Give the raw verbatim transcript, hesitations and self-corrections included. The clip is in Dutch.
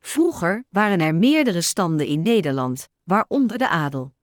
Vroeger waren er meerdere standen in Nederland, waaronder de adel.